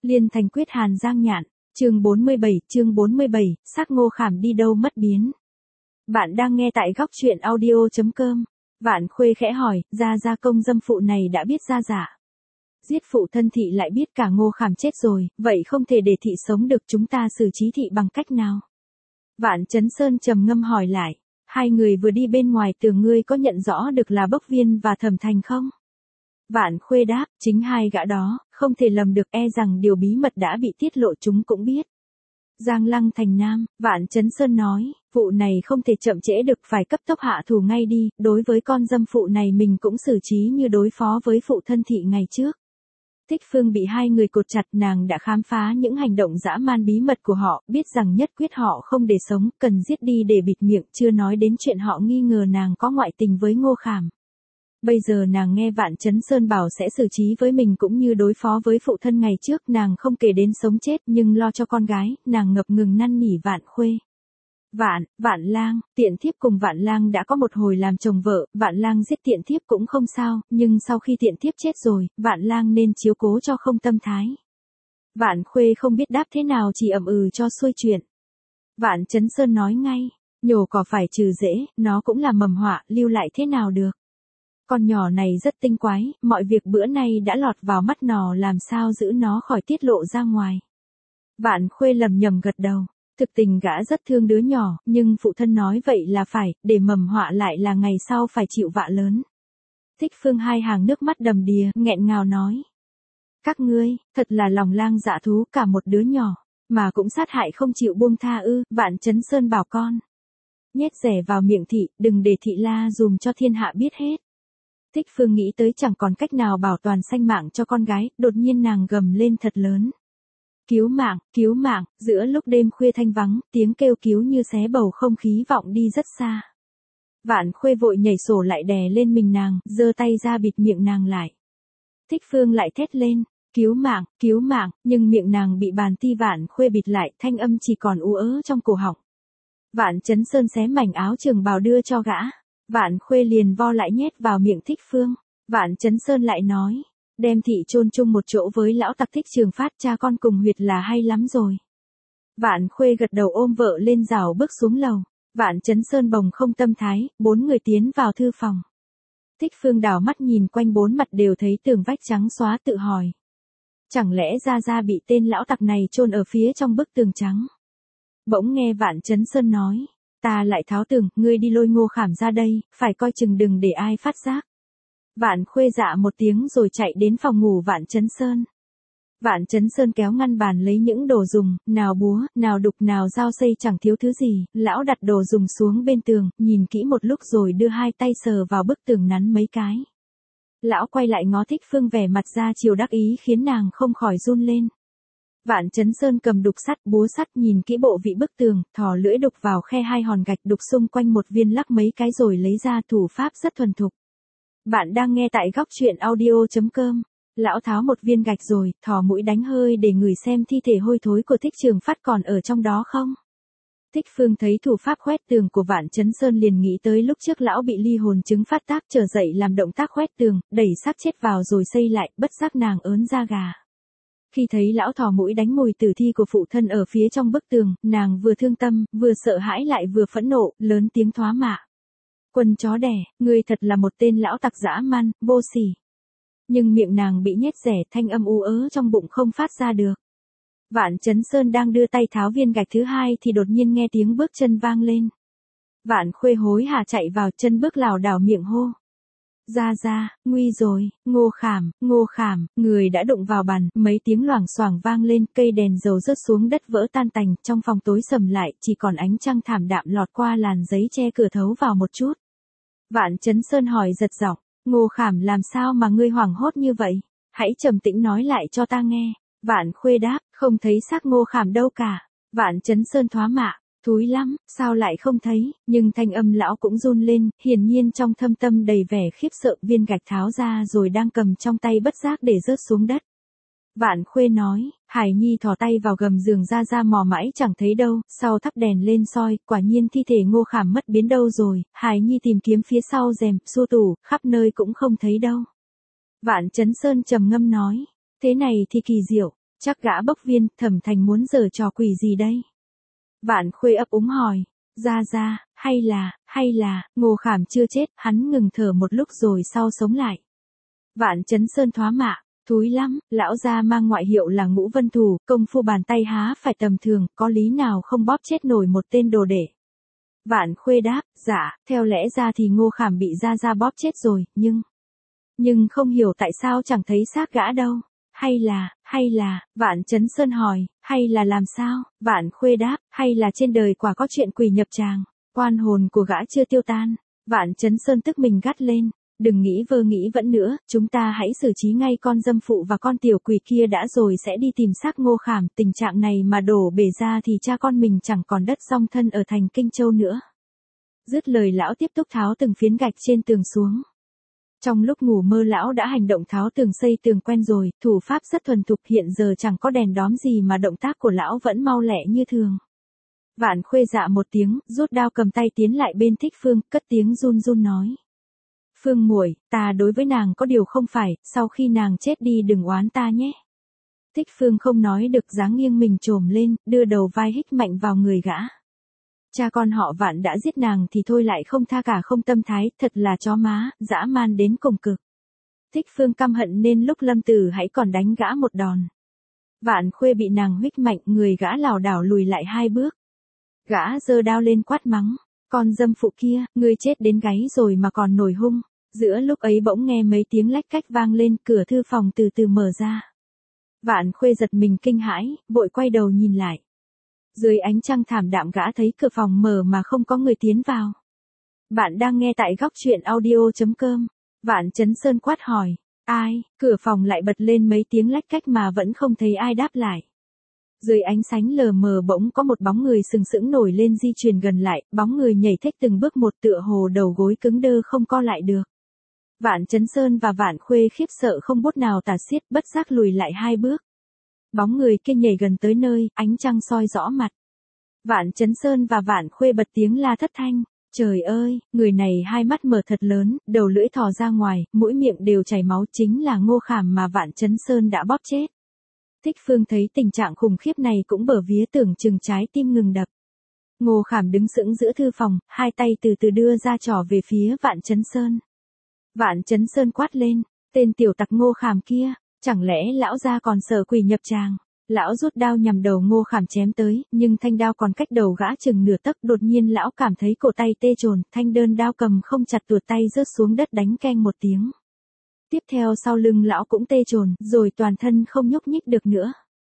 Liên thành quyết Hàn Giang Nhạn, chương 47, xác Ngô Khảm đi đâu mất biến. Bạn đang nghe tại góc truyện audio.com. Vạn Khuê khẽ hỏi, gia công dâm phụ này đã biết ra giả. Giết phụ thân thị lại biết cả Ngô Khảm chết rồi, vậy không thể để thị sống được, chúng ta xử trí thị bằng cách nào? Vạn Chấn Sơn trầm ngâm hỏi lại, hai người vừa đi bên ngoài tường, ngươi có nhận rõ được là Bốc Viên và Thẩm Thành không? Vạn Khuê đáp, chính hai gã đó, không thể lầm được, e rằng điều bí mật đã bị tiết lộ chúng cũng biết. Giang Lăng thành Nam, Vạn Chấn Sơn nói, vụ này không thể chậm trễ được, phải cấp tốc hạ thủ ngay đi, đối với con dâm phụ này mình cũng xử trí như đối phó với phụ thân thị ngày trước. Thích Phương bị hai người cột chặt, nàng đã khám phá những hành động dã man bí mật của họ, biết rằng nhất quyết họ không để sống, cần giết đi để bịt miệng, chưa nói đến chuyện họ nghi ngờ nàng có ngoại tình với Ngô Khảm. Bây giờ nàng nghe Vạn Chấn Sơn bảo sẽ xử trí với mình cũng như đối phó với phụ thân ngày trước, nàng không kể đến sống chết nhưng lo cho con gái, nàng ngập ngừng năn nỉ Vạn Khuê. Vạn Lang, Tiện thiếp cùng Vạn Lang đã có một hồi làm chồng vợ, Vạn Lang giết Tiện thiếp cũng không sao, nhưng sau khi Tiện thiếp chết rồi, Vạn Lang nên chiếu cố cho không tâm thái. Vạn Khuê không biết đáp thế nào, chỉ ậm ừ cho xuôi chuyện. Vạn Chấn Sơn nói ngay, nhổ cỏ phải trừ rễ, nó cũng là mầm họa, lưu lại thế nào được. Con nhỏ này rất tinh quái, mọi việc bữa nay đã lọt vào mắt nó, làm sao giữ nó khỏi tiết lộ ra ngoài. Vạn Khuê lầm nhầm gật đầu, thực tình gã rất thương đứa nhỏ, nhưng phụ thân nói vậy là phải, để mầm họa lại là ngày sau phải chịu vạ lớn. Thích Phương hai hàng nước mắt đầm đìa, nghẹn ngào nói. Các ngươi, thật là lòng lang dạ thú, cả một đứa nhỏ, mà cũng sát hại không chịu buông tha ư? Vạn Chấn Sơn bảo con. Nhét rẻ vào miệng thị, đừng để thị la dùm cho thiên hạ biết hết. Thích Phương nghĩ tới chẳng còn cách nào bảo toàn sanh mạng cho con gái, đột nhiên nàng gầm lên thật lớn. Cứu mạng, giữa lúc đêm khuya thanh vắng, tiếng kêu cứu như xé bầu không khí vọng đi rất xa. Vạn Khuê vội nhảy sổ lại đè lên mình nàng, giơ tay ra bịt miệng nàng lại. Thích Phương lại thét lên, cứu mạng, nhưng miệng nàng bị bàn ti Vạn Khuê bịt lại, thanh âm chỉ còn ú ớ trong cổ họng. Vạn Chấn Sơn xé mảnh áo trường bào đưa cho gã. Vạn Khuê liền vo lại nhét vào miệng Thích Phương. Vạn Chấn Sơn lại nói, đem thị chôn chung một chỗ với lão tặc Thích Trường Phát, cha con cùng huyệt là hay lắm rồi. Vạn Khuê gật đầu ôm vợ lên rào bước xuống lầu. Vạn Chấn Sơn bồng không tâm thái, bốn người tiến vào thư phòng. Thích Phương đảo mắt nhìn quanh bốn mặt đều thấy tường vách trắng xóa, tự hỏi. Chẳng lẽ gia bị tên lão tặc này chôn ở phía trong bức tường trắng? Bỗng nghe Vạn Chấn Sơn nói. Ta lại tháo tường, ngươi đi lôi Ngô Khảm ra đây, phải coi chừng đừng để ai phát giác. Vạn Khuê dạ một tiếng rồi chạy đến phòng ngủ Vạn Chấn Sơn. Vạn Chấn Sơn kéo ngăn bàn lấy những đồ dùng, nào búa, nào đục, nào dao xây, chẳng thiếu thứ gì, lão đặt đồ dùng xuống bên tường, nhìn kỹ một lúc rồi đưa hai tay sờ vào bức tường nắn mấy cái. Lão quay lại ngó Thích Phương, vẻ mặt ra chiều đắc ý khiến nàng không khỏi run lên. Vạn Chấn Sơn cầm đục sắt, búa sắt, nhìn kỹ bộ vị bức tường, thò lưỡi đục vào khe hai hòn gạch, đục xung quanh một viên, lắc mấy cái rồi lấy ra, thủ pháp rất thuần thục. Bạn đang nghe tại góc truyện audio.com. Lão tháo một viên gạch rồi, thò mũi đánh hơi để ngửi xem thi thể hôi thối của Thích Trường Phát còn ở trong đó không. Thích Phương thấy thủ pháp khoét tường của Vạn Chấn Sơn liền nghĩ tới lúc trước lão bị ly hồn chứng phát tác, trở dậy làm động tác khoét tường, đẩy xác chết vào rồi xây lại, bất giác nàng ớn da gà. Khi thấy lão thò mũi đánh mùi tử thi của phụ thân ở phía trong bức tường, nàng vừa thương tâm, vừa sợ hãi lại vừa phẫn nộ, lớn tiếng thoá mạ. Quân chó đẻ, ngươi thật là một tên lão tặc dã man, vô sỉ. Nhưng miệng nàng bị nhét rẻ, thanh âm u ớ trong bụng không phát ra được. Vạn Chấn Sơn đang đưa tay tháo viên gạch thứ hai thì đột nhiên nghe tiếng bước chân vang lên. Vạn Khuê hối hả chạy vào, chân bước lảo đảo, miệng hô. Ra, nguy rồi, Ngô Khảm, người đã đụng vào bàn, mấy tiếng loảng xoảng vang lên, cây đèn dầu rớt xuống đất vỡ tan tành, trong phòng tối sầm lại, chỉ còn ánh trăng thảm đạm lọt qua làn giấy che cửa thấu vào một chút. Vạn Chấn Sơn hỏi giật giọng, Ngô Khảm, làm sao mà ngươi hoảng hốt như vậy? Hãy trầm tĩnh nói lại cho ta nghe. Vạn Khuê đáp, không thấy xác Ngô Khảm đâu cả. Vạn Chấn Sơn thoá mạ. Thúi lắm, sao lại không thấy, nhưng thanh âm lão cũng run lên, hiển nhiên trong thâm tâm đầy vẻ khiếp sợ, viên gạch tháo ra rồi đang cầm trong tay bất giác để rớt xuống đất. Vạn Khuê nói, Hải Nhi thò tay vào gầm giường ra mò mãi chẳng thấy đâu, sau thắp đèn lên soi, quả nhiên thi thể Ngô Khảm mất biến đâu rồi, Hải Nhi tìm kiếm phía sau rèm, xua tủ, khắp nơi cũng không thấy đâu. Vạn Chấn Sơn trầm ngâm nói, thế này thì kỳ diệu, Chắc gã bốc viên, Thẩm Thành muốn giở trò quỷ gì đây? Vạn Khuê ấp úng hỏi, ra, hay là, Ngô Khảm chưa chết, hắn ngừng thở một lúc rồi sau sống lại. Vạn Chấn Sơn thoá mạ, thúi lắm, lão gia mang ngoại hiệu là Ngũ Vân Thủ, công phu bàn tay há phải tầm thường, có lý nào không bóp chết nổi một tên đồ đệ. Vạn Khuê đáp, dạ, theo lẽ ra thì Ngô Khảm bị ra bóp chết rồi, nhưng không hiểu tại sao chẳng thấy xác gã đâu. Hay là, Vạn Chấn Sơn hỏi, hay là làm sao? Vạn Khuê đáp, hay là trên đời quả có chuyện quỷ nhập tràng, oan hồn của gã chưa tiêu tan. Vạn Chấn Sơn tức mình gắt lên, đừng nghĩ vơ nghĩ vẫn nữa, chúng ta hãy xử trí ngay con dâm phụ và con tiểu quỷ kia đã rồi sẽ đi tìm xác Ngô Khảm, tình trạng này mà đổ bể ra thì cha con mình chẳng còn đất song thân ở thành Kinh Châu nữa. Dứt lời lão tiếp tục tháo từng phiến gạch trên tường xuống. Trong lúc ngủ mơ lão đã hành động tháo tường xây tường quen rồi, thủ pháp rất thuần thục, hiện giờ chẳng có đèn đóm gì mà động tác của lão vẫn mau lẹ như thường. Vạn Khuê dạ một tiếng, rút đao cầm tay tiến lại bên Thích Phương, cất tiếng run run nói. Phương muội, ta đối với nàng có điều không phải, sau khi nàng chết đi đừng oán ta nhé. Thích Phương không nói được, dáng nghiêng mình trồm lên, đưa đầu vai hích mạnh vào người gã. Cha con họ Vạn đã giết nàng thì thôi lại không tha cả không tâm thái, thật là chó má, dã man đến cùng cực. Thích Phương căm hận nên lúc lâm tử hãy còn đánh gã một đòn. Vạn Khuê bị nàng huých mạnh, người gã lảo đảo lùi lại 2 bước. Gã giơ đao lên quát mắng, con dâm phụ kia, ngươi chết đến gáy rồi mà còn nổi hung. Giữa lúc ấy bỗng nghe mấy tiếng lách cách vang lên, cửa thư phòng từ từ mở ra. Vạn Khuê giật mình kinh hãi, vội quay đầu nhìn lại. Dưới ánh trăng thảm đạm gã thấy cửa phòng mở mà không có người tiến vào. Bạn đang nghe tại góc truyện audio.com. Vạn Chấn Sơn quát hỏi, ai? Cửa phòng lại bật lên mấy tiếng lách cách mà vẫn không thấy ai đáp lại. Dưới ánh sáng lờ mờ bỗng có một bóng người sừng sững nổi lên di chuyển gần lại, bóng người nhảy thếch từng bước một tựa hồ đầu gối cứng đơ không co lại được. Vạn Chấn Sơn và Vạn Khuê khiếp sợ không bút nào tả xiết, bất giác lùi lại 2 bước. Bóng người kia nhảy gần tới nơi, ánh trăng soi rõ mặt. Vạn Chấn Sơn và Vạn Khuê bật tiếng la thất thanh. Trời ơi, người này 2 mắt mở thật lớn, đầu lưỡi thò ra ngoài, mũi miệng đều chảy máu, chính là Ngô Khảm mà Vạn Chấn Sơn đã bóp chết. Thích Phương thấy tình trạng khủng khiếp này cũng bở vía, tưởng chừng trái tim ngừng đập. Ngô Khảm đứng sững giữa thư phòng, 2 tay từ từ đưa ra trỏ về phía Vạn Chấn Sơn. Vạn Chấn Sơn quát lên, tên tiểu tặc Ngô Khảm kia, chẳng lẽ lão gia còn sợ quỷ nhập tràng? Lão rút đao nhằm đầu Ngô Khảm chém tới, nhưng thanh đao còn cách đầu gã chừng nửa tấc, đột nhiên lão cảm thấy cổ tay tê chồn, thanh đơn đao cầm không chặt, tuột tay rớt xuống đất đánh keng một tiếng. Tiếp theo sau lưng lão cũng tê chồn, rồi toàn thân không nhúc nhích được nữa.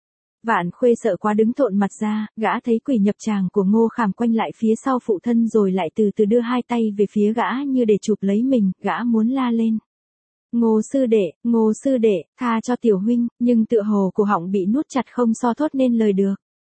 Vạn Khuê sợ quá đứng thộn mặt ra, gã thấy quỷ nhập tràng của Ngô Khảm quanh lại phía sau phụ thân rồi lại từ từ đưa 2 tay về phía gã như để chụp lấy mình, gã muốn la lên. Ngô sư đệ, tha cho tiểu huynh, nhưng tựa hồ cổ họng bị nuốt chặt không so thốt nên lời được.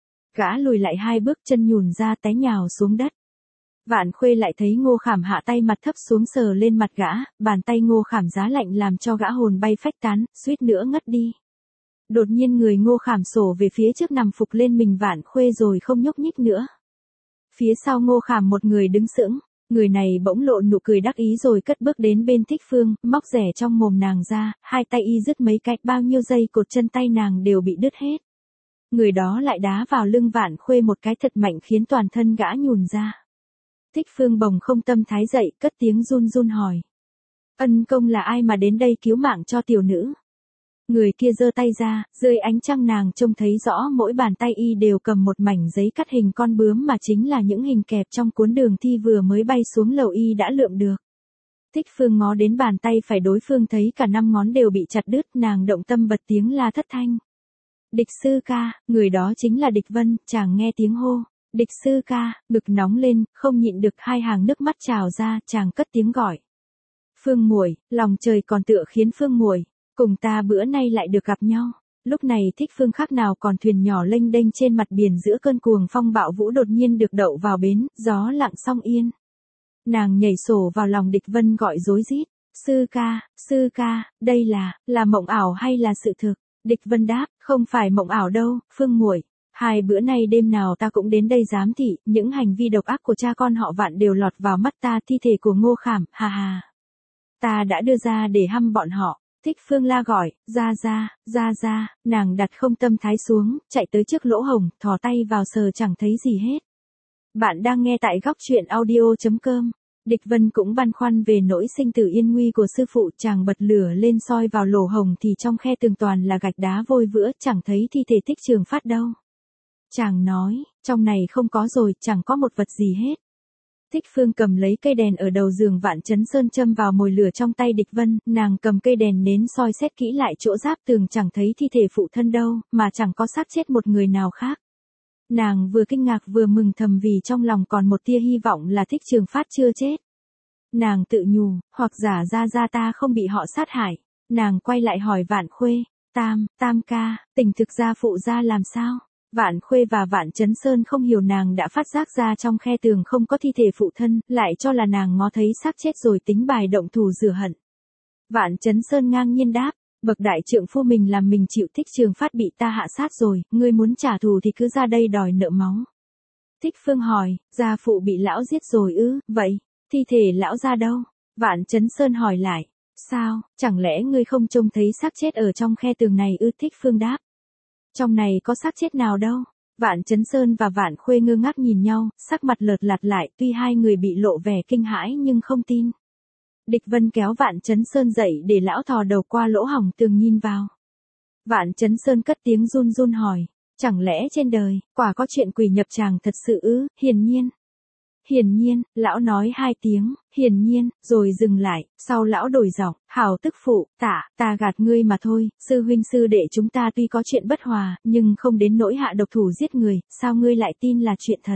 Gã lùi lại 2 bước, chân nhùn ra té nhào xuống đất. Vạn Khuê lại thấy Ngô Khảm hạ tay mặt thấp xuống sờ lên mặt gã, bàn tay Ngô Khảm giá lạnh làm cho gã hồn bay phách tán, suýt nữa ngất đi. Đột nhiên người Ngô Khảm sổ về phía trước nằm phục lên mình Vạn Khuê rồi không nhúc nhích nữa. Phía sau Ngô Khảm một người đứng sững, người này bỗng lộ nụ cười đắc ý rồi cất bước đến bên Thích Phương, móc rẻ trong mồm nàng ra, 2 tay y dứt mấy cái, bao nhiêu dây cột chân tay nàng đều bị đứt hết. Người đó lại đá vào lưng Vạn Khuê một cái thật mạnh khiến toàn thân gã nhùn ra. Thích Phương bồng không tâm thái dậy, cất tiếng run run hỏi. Ân công là ai mà đến đây cứu mạng cho tiểu nữ? Người kia giơ tay ra, dưới ánh trăng nàng trông thấy rõ mỗi bàn tay y đều cầm một mảnh giấy cắt hình con bướm mà chính là những hình kẹp trong cuốn đường thi vừa mới bay xuống lầu y đã lượm được. Thích Phương ngó đến bàn tay phải đối phương thấy cả 5 ngón đều bị chặt đứt, nàng động tâm bật tiếng la thất thanh. Địch sư ca, người đó chính là Địch Vân, chàng nghe tiếng hô. Địch sư ca, ngực nóng lên, không nhịn được 2 hàng nước mắt trào ra, chàng cất tiếng gọi. Phương muội, lòng trời còn tựa khiến Phương muội cùng ta bữa nay lại được gặp nhau. Lúc này Thích Phương khác nào còn thuyền nhỏ lênh đênh trên mặt biển giữa cơn cuồng phong bạo vũ đột nhiên được đậu vào bến, gió lặng song yên. Nàng nhảy sổ vào lòng Địch Vân gọi rối rít. Sư ca, đây là mộng ảo hay là sự thực? Địch Vân đáp, không phải mộng ảo đâu, Phương muội. 2 bữa nay đêm nào ta cũng đến đây giám thị, những hành vi độc ác của cha con họ Vạn đều lọt vào mắt ta, thi thể của Ngô Khảm, hà hà. Ta đã đưa ra để hăm bọn họ. Thích Phương la gọi, ra, nàng đặt không tâm thái xuống, chạy tới trước lỗ hổng, thò tay vào sờ chẳng thấy gì hết. Bạn đang nghe tại góc chuyện audio.com. Địch Vân cũng băn khoăn về nỗi sinh tử yên nguy của sư phụ, chàng bật lửa lên soi vào lỗ hổng thì trong khe tường toàn là gạch đá vôi vữa, chẳng thấy thi thể Thích Trường Phát đâu. Chàng nói, trong này không có rồi, chẳng có một vật gì hết. Thích Phương cầm lấy cây đèn ở đầu giường Vạn Chấn Sơn châm vào mồi lửa trong tay Địch Vân, nàng cầm cây đèn nến soi xét kỹ lại chỗ giáp tường, chẳng thấy thi thể phụ thân đâu, mà chẳng có xác chết một người nào khác. Nàng vừa kinh ngạc vừa mừng thầm vì trong lòng còn một tia hy vọng là Thích Trường Phát chưa chết. Nàng tự nhủ, hoặc giả ra ta không bị họ sát hại. Nàng quay lại hỏi Vạn Khuê, Tam ca, tình thực ra phụ ra làm sao? Vạn Khuê và Vạn Chấn Sơn không hiểu nàng đã phát giác ra trong khe tường không có thi thể phụ thân, lại cho là nàng ngó thấy xác chết rồi tính bài động thủ rửa hận. Vạn Chấn Sơn ngang nhiên đáp, bậc đại trượng phu mình làm mình chịu, Thích Trường Phát bị ta hạ sát rồi, ngươi muốn trả thù thì cứ ra đây đòi nợ máu. Thích Phương hỏi, gia phụ bị lão giết rồi ư? Vậy, thi thể lão ra đâu? Vạn Chấn Sơn hỏi lại, sao, chẳng lẽ ngươi không trông thấy xác chết ở trong khe tường này ư? Thích Phương đáp, trong này có xác chết nào đâu. Vạn Chấn Sơn và Vạn Khuê ngơ ngác nhìn nhau, sắc mặt lợt lạt lại, tuy hai người bị lộ vẻ kinh hãi nhưng không tin. Địch Vân kéo Vạn Chấn Sơn dậy để lão thò đầu qua lỗ hổng tường nhìn vào. Vạn Chấn Sơn cất tiếng run run hỏi, chẳng lẽ trên đời, quả có chuyện quỷ nhập tràng thật sự ư? Hiển nhiên, lão nói hai tiếng, hiển nhiên, rồi dừng lại, sau lão đổi giọng, hảo tức phụ, ta gạt ngươi mà thôi, sư huynh sư đệ chúng ta tuy có chuyện bất hòa, nhưng không đến nỗi hạ độc thủ giết người, sao ngươi lại tin là chuyện thật?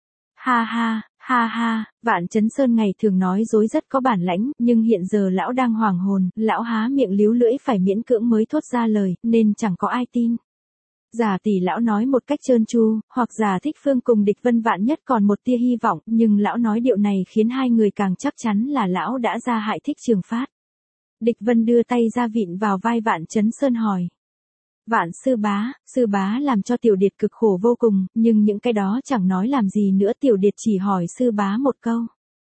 Ha ha, Vạn Chấn Sơn ngày thường nói dối rất có bản lãnh, nhưng hiện giờ lão đang hoàng hồn, lão há miệng líu lưỡi phải miễn cưỡng mới thốt ra lời, nên chẳng có ai tin. Giả tỷ lão nói một cách trơn tru, hoặc giả Thích Phương cùng Địch Vân vạn nhất còn một tia hy vọng, nhưng lão nói điệu này khiến hai người càng chắc chắn là lão đã ra hại Thích Trường Phát. Địch Vân đưa tay ra vịn vào vai Vạn Chấn Sơn hỏi. Vạn sư bá làm cho tiểu điệt cực khổ vô cùng, nhưng những cái đó chẳng nói làm gì nữa, tiểu điệt chỉ hỏi sư bá một câu.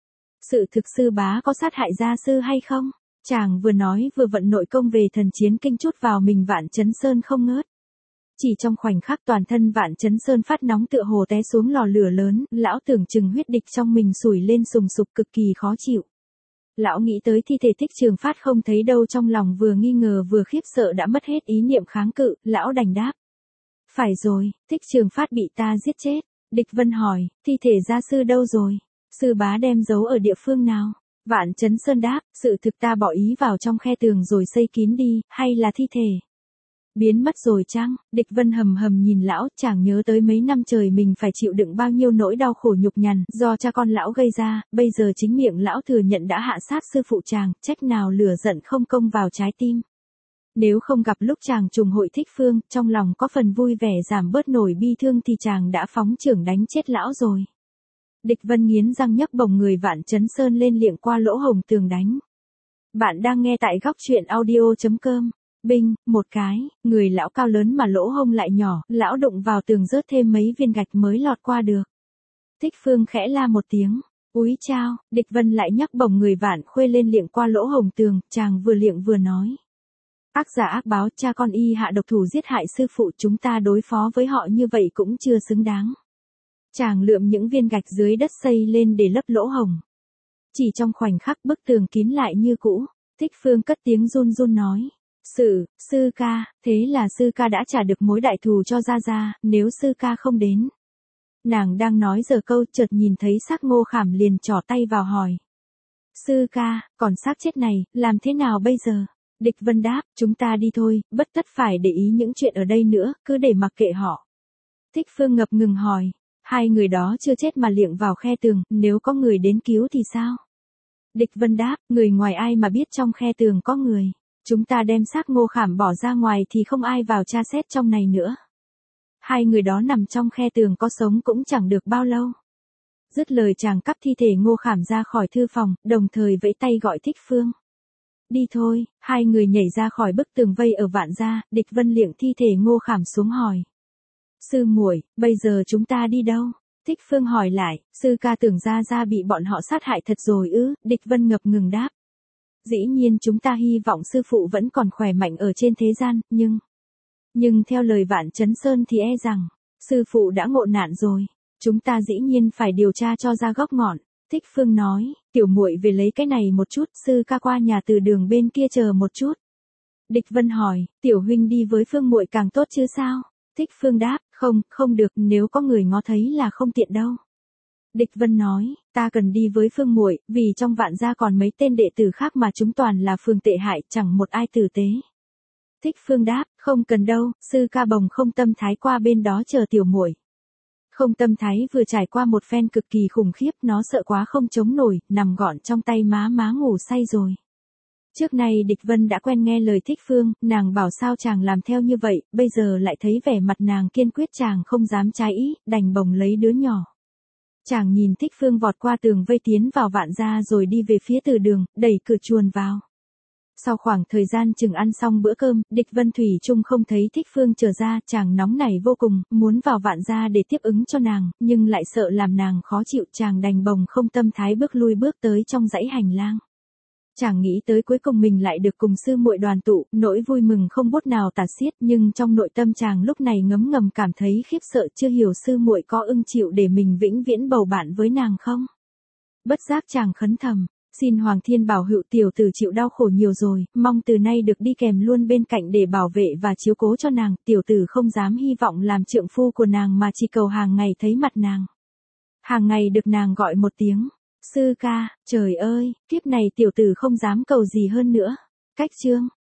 Sự thực sư bá có sát hại gia sư hay không? Chàng vừa nói vừa vận nội công về thần chiến kinh chút vào mình Vạn Chấn Sơn không ngớt. Chỉ trong khoảnh khắc toàn thân Vạn Chấn Sơn phát nóng tựa hồ té xuống lò lửa lớn, lão tưởng chừng huyết địch trong mình sủi lên sùng sục cực kỳ khó chịu. Lão nghĩ tới thi thể Thích Trường Phát không thấy đâu, trong lòng vừa nghi ngờ vừa khiếp sợ đã mất hết ý niệm kháng cự, lão đành đáp. Phải rồi, Thích Trường Phát bị ta giết chết. Địch Vân hỏi, thi thể gia sư đâu rồi? Sư bá đem giấu ở địa phương nào? Vạn Chấn Sơn đáp, sự thực ta bỏ ý vào trong khe tường rồi xây kín đi, hay là thi thể biến mất rồi chăng? Địch Vân hầm hầm nhìn lão, chàng nhớ tới mấy năm trời mình phải chịu đựng bao nhiêu nỗi đau khổ nhục nhằn, do cha con lão gây ra, bây giờ chính miệng lão thừa nhận đã hạ sát sư phụ chàng, trách nào lửa giận không công vào trái tim. Nếu không gặp lúc chàng trùng hội Thích Phương, trong lòng có phần vui vẻ giảm bớt nổi bi thương thì chàng đã phóng chưởng đánh chết lão rồi. Địch Vân nghiến răng nhấc bổng người Vạn Chấn Sơn lên liệng qua lỗ hổng tường đánh. Bạn đang nghe tại góc chuyện audio.com. Binh, một cái, người lão cao lớn mà lỗ hông lại nhỏ, lão đụng vào tường rớt thêm mấy viên gạch mới lọt qua được. Thích Phương khẽ la một tiếng, úi chao, Địch Vân lại nhấc bổng người Vạn Khuê lên liệng qua lỗ hổng tường, chàng vừa liệng vừa nói. Ác giả ác báo, cha con y hạ độc thủ giết hại sư phụ, chúng ta đối phó với họ như vậy cũng chưa xứng đáng. Chàng lượm những viên gạch dưới đất xây lên để lấp lỗ hổng. Chỉ trong khoảnh khắc bức tường kín lại như cũ, Thích Phương cất tiếng run run nói. Sư ca, thế là sư ca đã trả được mối đại thù cho Gia, nếu sư ca không đến. Nàng đang nói giờ câu chợt nhìn thấy xác Ngô Khảm liền trỏ tay vào hỏi. Sư ca, còn xác chết này, làm thế nào bây giờ? Địch Vân đáp, chúng ta đi thôi, bất tất phải để ý những chuyện ở đây nữa, cứ để mặc kệ họ. Thích Phương ngập ngừng hỏi, hai người đó chưa chết mà liệng vào khe tường, nếu có người đến cứu thì sao? Địch Vân đáp, người ngoài ai mà biết trong khe tường có người. Chúng ta đem xác Ngô Khảm bỏ ra ngoài thì không ai vào tra xét trong này nữa. Hai người đó nằm trong khe tường có sống cũng chẳng được bao lâu. Dứt lời chàng cắp thi thể Ngô Khảm ra khỏi thư phòng, đồng thời vẫy tay gọi Thích Phương. Đi thôi, hai người nhảy ra khỏi bức tường vây ở Vạn gia, Địch Vân liệng thi thể Ngô Khảm xuống hỏi. Sư muội, bây giờ chúng ta đi đâu? Thích Phương hỏi lại, sư ca tưởng Gia bị bọn họ sát hại thật rồi ư? Địch Vân ngập ngừng đáp. Dĩ nhiên chúng ta hy vọng sư phụ vẫn còn khỏe mạnh ở trên thế gian, nhưng theo lời Vạn Chấn Sơn thì e rằng, sư phụ đã ngộ nạn rồi. Chúng ta dĩ nhiên phải điều tra cho ra gốc ngọn. Thích Phương nói, tiểu muội về lấy cái này một chút, sư ca qua nhà từ đường bên kia chờ một chút. Địch Vân hỏi, tiểu huynh đi với Phương muội càng tốt chứ sao? Thích Phương đáp, không được, nếu có người ngó thấy là không tiện đâu. Địch Vân nói, ta cần đi với Phương muội, vì trong Vạn gia còn mấy tên đệ tử khác mà chúng toàn là phương tệ hại, chẳng một ai tử tế. Thích Phương đáp, không cần đâu, sư ca bồng Không Tâm Thái qua bên đó chờ tiểu muội. Không Tâm Thái vừa trải qua một phen cực kỳ khủng khiếp, nó sợ quá không chống nổi, nằm gọn trong tay má ngủ say rồi. Trước nay Địch Vân đã quen nghe lời Thích Phương, nàng bảo sao chàng làm theo như vậy, bây giờ lại thấy vẻ mặt nàng kiên quyết, chàng không dám trái ý, đành bồng lấy đứa nhỏ. Chàng nhìn Thích Phương vọt qua tường vây tiến vào Vạn gia rồi đi về phía từ đường, đẩy cửa chuồn vào. Sau khoảng thời gian chừng ăn xong bữa cơm, Địch Vân thủy chung không thấy Thích Phương trở ra, chàng nóng nảy vô cùng, muốn vào Vạn gia để tiếp ứng cho nàng, nhưng lại sợ làm nàng khó chịu, chàng đành bồng Không Tâm Thái bước lui bước tới trong dãy hành lang. Chàng nghĩ tới cuối cùng mình lại được cùng sư muội đoàn tụ, nỗi vui mừng không bút nào tả xiết, nhưng trong nội tâm chàng lúc này ngấm ngầm cảm thấy khiếp sợ, chưa hiểu sư muội có ưng chịu để mình vĩnh viễn bầu bạn với nàng không. Bất giác chàng khấn thầm, xin Hoàng Thiên bảo hữu tiểu tử chịu đau khổ nhiều rồi, mong từ nay được đi kèm luôn bên cạnh để bảo vệ và chiếu cố cho nàng, tiểu tử không dám hy vọng làm trượng phu của nàng mà chỉ cầu hàng ngày thấy mặt nàng. Hàng ngày được nàng gọi một tiếng sư ca, trời ơi, kiếp này tiểu tử không dám cầu gì hơn nữa. Cách chương